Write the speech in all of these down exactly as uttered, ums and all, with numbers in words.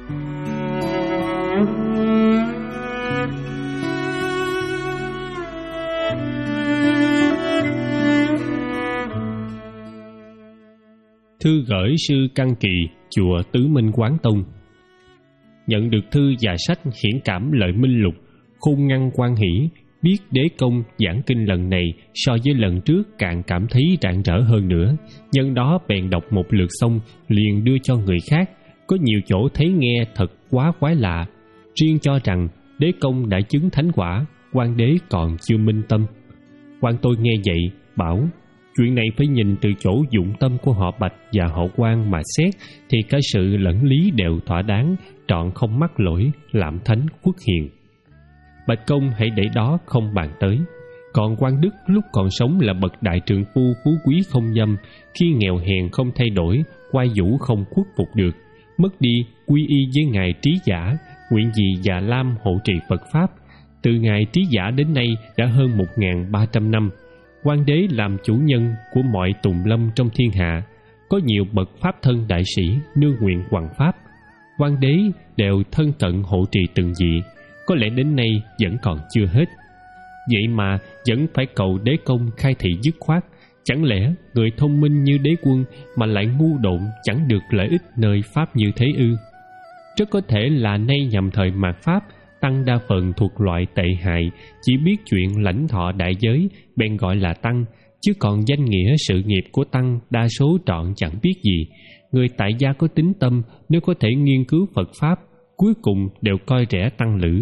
Thư gửi sư Căn Kỳ, chùa Tứ Minh Quán Tông. Nhận được thư và sách hiển cảm lợi minh lục, khôn ngăn quan hỷ, biết đế công giảng kinh lần này so với lần trước càng cảm thấy rạng rỡ hơn nữa. Nhân đó bèn đọc một lượt xong, liền đưa cho người khác. Có nhiều chỗ thấy nghe thật quá quái lạ. Riêng cho rằng đế công đã chứng thánh quả, quan đế còn chưa minh tâm. Quan tôi nghe vậy, bảo chuyện này phải nhìn từ chỗ dụng tâm của họ Bạch và họ Quan mà xét, thì cả sự lẫn lý đều thỏa đáng, trọn không mắc lỗi, làm thánh khuất hiền. Bạch công hãy để đó không bàn tới. Còn Quan Đức lúc còn sống là bậc đại trượng phu phú quý không dâm, khi nghèo hèn không thay đổi, quai vũ không khuất phục được, mất đi quy y với ngài Trí Giả, nguyện gì Già Lam hộ trì Phật pháp. Từ ngài Trí Giả đến nay đã hơn một nghìn ba trăm năm. Quan đế làm chủ nhân của mọi tùng lâm trong thiên hạ, có nhiều bậc pháp thân đại sĩ nương nguyện hoằng pháp. Quan đế đều thân cận hộ trì từng vị, có lẽ đến nay vẫn còn chưa hết. Vậy mà vẫn phải cầu đế công khai thị dứt khoát. Chẳng lẽ người thông minh như đế quân mà lại ngu độn chẳng được lợi ích nơi pháp như thế ư? Rất có thể là nay nhằm thời mạt pháp, tăng đa phần thuộc loại tệ hại, chỉ biết chuyện lãnh thọ đại giới bèn gọi là tăng, chứ còn danh nghĩa sự nghiệp của tăng đa số trọn chẳng biết gì. Người tại gia có tín tâm, nếu có thể nghiên cứu Phật pháp, cuối cùng đều coi rẻ tăng lữ.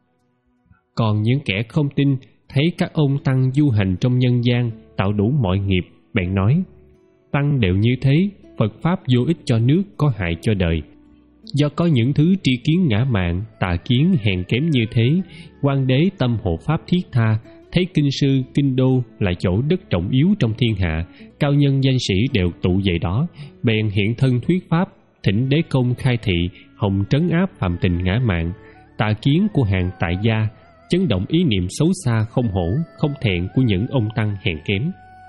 Còn những kẻ không tin, thấy các ông tăng du hành trong nhân gian, tạo đủ mọi nghiệp, bèn nói tăng đều như thế, Phật pháp vô ích cho nước, có hại cho đời. Do có những thứ tri kiến ngã mạn, tà kiến hèn kém như thế, quan đế tâm hộ pháp thiết tha, thấy kinh sư, kinh đô là chỗ đất trọng yếu trong thiên hạ, cao nhân danh sĩ đều tụ về đó, bèn hiện thân thuyết pháp, thỉnh đế công khai thị, hồng trấn áp phạm tình ngã mạn, tà kiến của hàng tại gia, chấn động ý niệm xấu xa không hổ, không thẹn của những ông tăng hèn kém.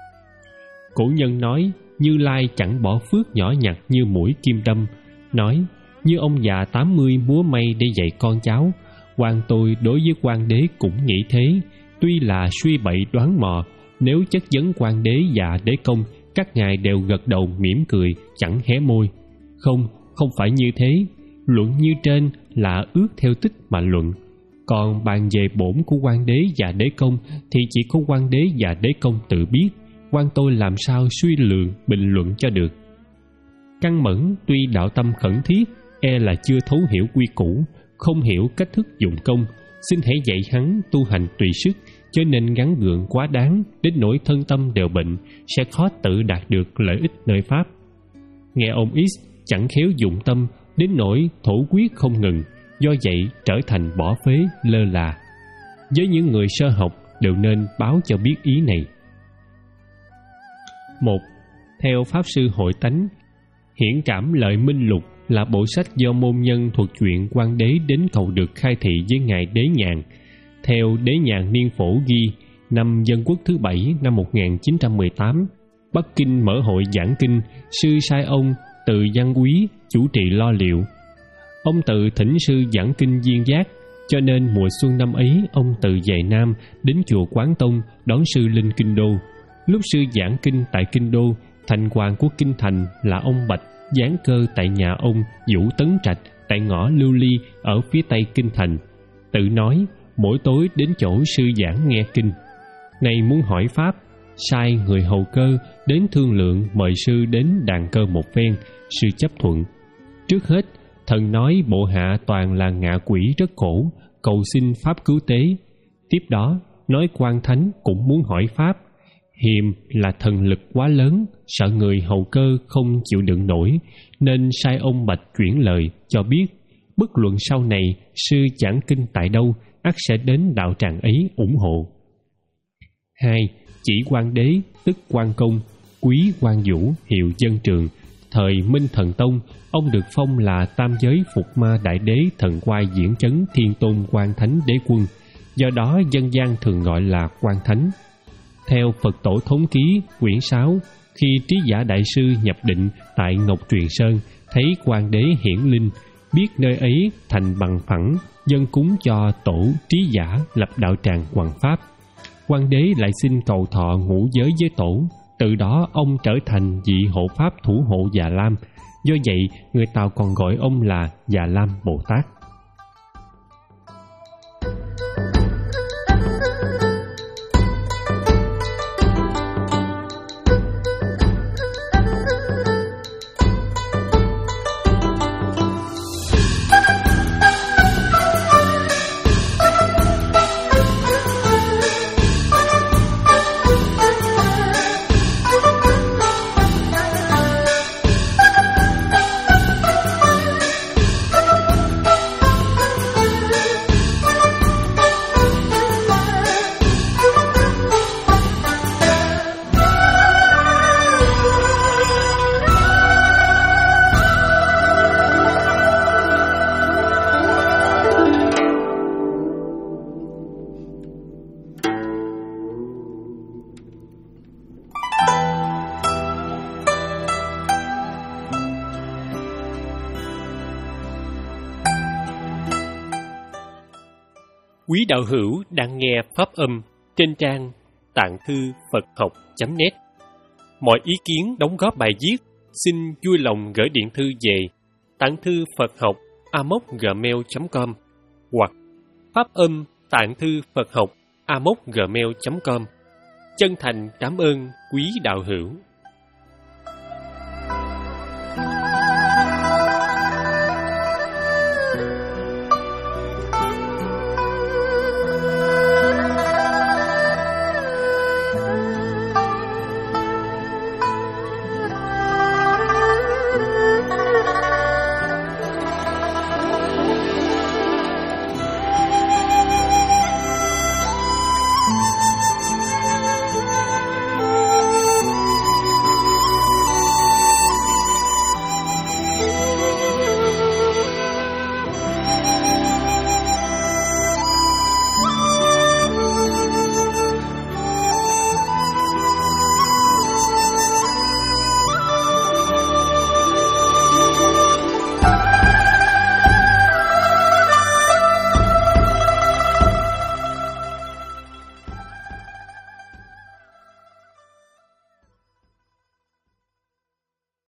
Cổ nhân nói, Như Lai chẳng bỏ phước nhỏ nhặt như mũi kim đâm, nói như ông già tám mươi múa may để dạy con cháu. Quan tôi đối với quan đế cũng nghĩ thế, tuy là suy bậy đoán mò, nếu chất vấn quan đế và đế công, các ngài đều gật đầu mỉm cười, chẳng hé môi. Không, không phải như thế. Luận như trên là ước theo tích mà luận. Còn bàn về bổn của quan đế và đế công thì chỉ có quan đế và đế công tự biết, quan tôi làm sao suy lường bình luận cho được. Căn Mẫn tuy đạo tâm khẩn thiết, e là chưa thấu hiểu quy củ, không hiểu cách thức dụng công, xin hãy dạy hắn tu hành tùy sức, cho nên gắn gượng quá đáng, đến nỗi thân tâm đều bệnh, sẽ khó tự đạt được lợi ích nơi pháp. Nghe ông X chẳng khéo dụng tâm, đến nỗi thổ quyết không ngừng, do vậy trở thành bỏ phế lơ là. Với những người sơ học đều nên báo cho biết ý này. Một. Theo Pháp Sư Hội Tánh, hiển cảm lợi minh lục là bộ sách do môn nhân thuộc chuyện quan đế đến cầu được khai thị với ngài Đế Nhàn. Theo Đế Nhàn Niên Phổ ghi, năm Dân Quốc thứ bảy năm một nghìn chín trăm mười tám, Bắc Kinh mở hội giảng kinh, sư sai ông Từ Văn Quý chủ trì lo liệu. Ông tự thỉnh sư giảng kinh Duyên Giác, cho nên mùa xuân năm ấy ông từ về Nam đến chùa Quán Tông đón sư lên Kinh Đô. Lúc sư giảng kinh tại Kinh Đô, thành hoàng của kinh thành là ông Bạch giáng cơ tại nhà ông Vũ Tấn Trạch tại ngõ Lưu Ly ở phía tây kinh thành. Tự nói mỗi tối đến chỗ sư giảng nghe kinh. Này muốn hỏi pháp, sai người hầu cơ đến thương lượng mời sư đến đàn cơ một phen. Sư chấp thuận. Trước hết thần nói bộ hạ toàn là ngạ quỷ rất khổ, cầu xin pháp cứu tế. Tiếp đó nói quan thánh cũng muốn hỏi pháp. Hiềm là thần lực quá lớn, sợ người hầu cơ không chịu đựng nổi, nên sai ông Bạch chuyển lời cho biết, bất luận sau này sư giảng kinh tại đâu, ắt sẽ đến đạo tràng ấy ủng hộ. Hai. Chỉ quan đế tức quan công, quý quan vũ hiệu dân trường. Thời Minh Thần Tông, ông được phong là tam giới phục ma đại đế thần quai diễn chấn thiên tôn quan thánh đế quân, do đó dân gian thường gọi là quan thánh. Theo Phật Tổ Thống Ký quyển sáu, khi Trí Giả Đại Sư nhập định tại Ngọc Truyền Sơn, thấy quan đế hiển linh, biết nơi ấy thành bằng phẳng, dâng cúng cho tổ trí giả lập đạo tràng hoằng pháp. Quan đế lại xin cầu thọ ngũ giới với tổ, từ đó ông trở thành vị hộ pháp thủ hộ Già Lam. Do vậy, người Tàu còn gọi ông là Già Lam Bồ Tát. Quý đạo hữu đang nghe pháp âm trên trang tạng thư Phật học chấm net. Mọi ý kiến đóng góp bài viết xin vui lòng gửi điện thư về tạng thư Phật học a m o c gmail chấm com hoặc pháp âm tạng thư Phật học a m o c gmail chấm com. Chân thành cảm ơn quý đạo hữu.